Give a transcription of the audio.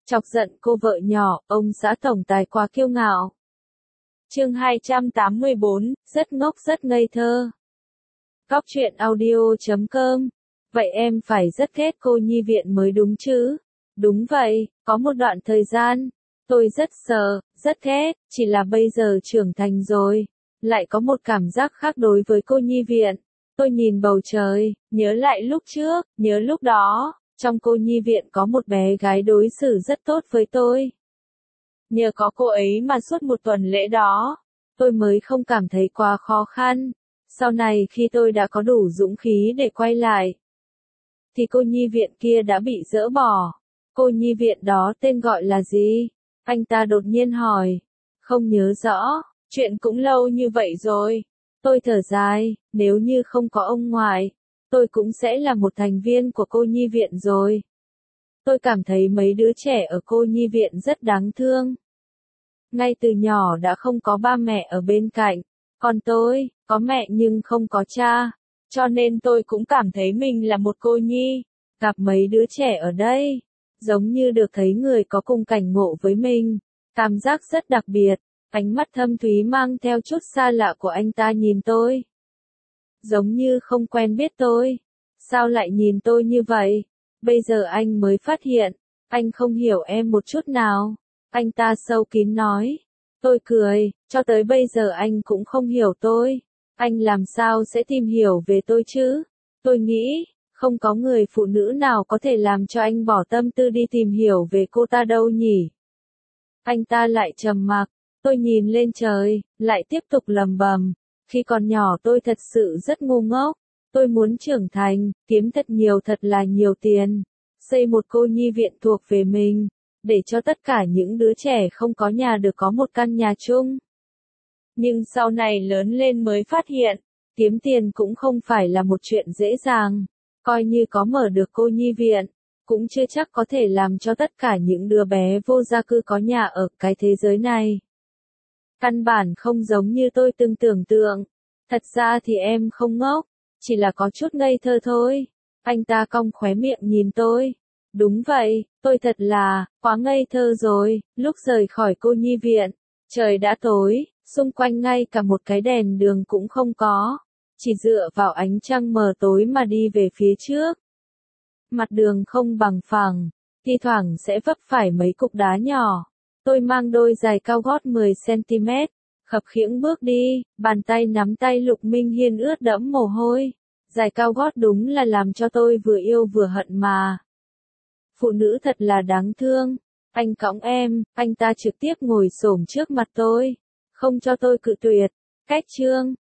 Chọc giận cô vợ nhỏ, ông xã tổng tài quá kiêu ngạo. Chương 284, rất ngốc rất ngây thơ. Góc truyện audio.com. Vậy em phải rất ghét cô nhi viện mới đúng chứ? Đúng vậy, có một đoạn thời gian, tôi rất sợ, rất ghét, chỉ là bây giờ trưởng thành rồi, lại có một cảm giác khác đối với cô nhi viện. Tôi nhìn bầu trời, nhớ lại lúc trước, nhớ lúc đó, trong cô nhi viện có một bé gái đối xử rất tốt với tôi. Nhờ có cô ấy mà suốt một tuần lễ đó, tôi mới không cảm thấy quá khó khăn. Sau này khi tôi đã có đủ dũng khí để quay lại, thì cô nhi viện kia đã bị dỡ bỏ. Cô nhi viện đó tên gọi là gì? Anh ta đột nhiên hỏi. Không nhớ rõ, chuyện cũng lâu như vậy rồi. Tôi thở dài, nếu như không có ông ngoại, tôi cũng sẽ là một thành viên của cô nhi viện rồi. Tôi cảm thấy mấy đứa trẻ ở cô nhi viện rất đáng thương. Ngay từ nhỏ đã không có ba mẹ ở bên cạnh, còn tôi, có mẹ nhưng không có cha, cho nên tôi cũng cảm thấy mình là một cô nhi. Gặp mấy đứa trẻ ở đây, giống như được thấy người có cùng cảnh ngộ với mình, cảm giác rất đặc biệt. Ánh mắt thâm thúy mang theo chút xa lạ của anh ta nhìn tôi, giống như không quen biết tôi. Sao lại nhìn tôi như vậy? Bây giờ anh mới phát hiện, anh không hiểu em một chút nào. Anh ta sâu kín nói. Tôi cười, cho tới bây giờ anh cũng không hiểu tôi. Anh làm sao sẽ tìm hiểu về tôi chứ? Tôi nghĩ, không có người phụ nữ nào có thể làm cho anh bỏ tâm tư đi tìm hiểu về cô ta đâu nhỉ? Anh ta lại trầm mặc. Tôi nhìn lên trời, lại tiếp tục lẩm bẩm. Khi còn nhỏ tôi thật sự rất ngu ngốc. Tôi muốn trưởng thành, kiếm thật là nhiều tiền, xây một cô nhi viện thuộc về mình, để cho tất cả những đứa trẻ không có nhà được có một căn nhà chung. Nhưng sau này lớn lên mới phát hiện, kiếm tiền cũng không phải là một chuyện dễ dàng. Coi như có mở được cô nhi viện, cũng chưa chắc có thể làm cho tất cả những đứa bé vô gia cư có nhà ở cái thế giới này. Căn bản không giống như tôi từng tưởng tượng. Thật ra thì em không ngốc, chỉ là có chút ngây thơ thôi. Anh ta cong khóe miệng nhìn tôi. Đúng vậy, tôi thật là quá ngây thơ rồi. Lúc rời khỏi cô nhi viện, trời đã tối, xung quanh ngay cả một cái đèn đường cũng không có, chỉ dựa vào ánh trăng mờ tối mà đi về phía trước. Mặt đường không bằng phẳng, thi thoảng sẽ vấp phải mấy cục đá nhỏ. Tôi mang đôi giày cao gót 10 cm, khập khiễng bước đi, bàn tay nắm tay Lục Minh Hiên ướt đẫm mồ hôi. Giày cao gót đúng là làm cho tôi vừa yêu vừa hận mà. Phụ nữ thật là đáng thương. Anh cõng em, anh ta trực tiếp ngồi xổm trước mặt tôi, không cho tôi cự tuyệt. Cách chương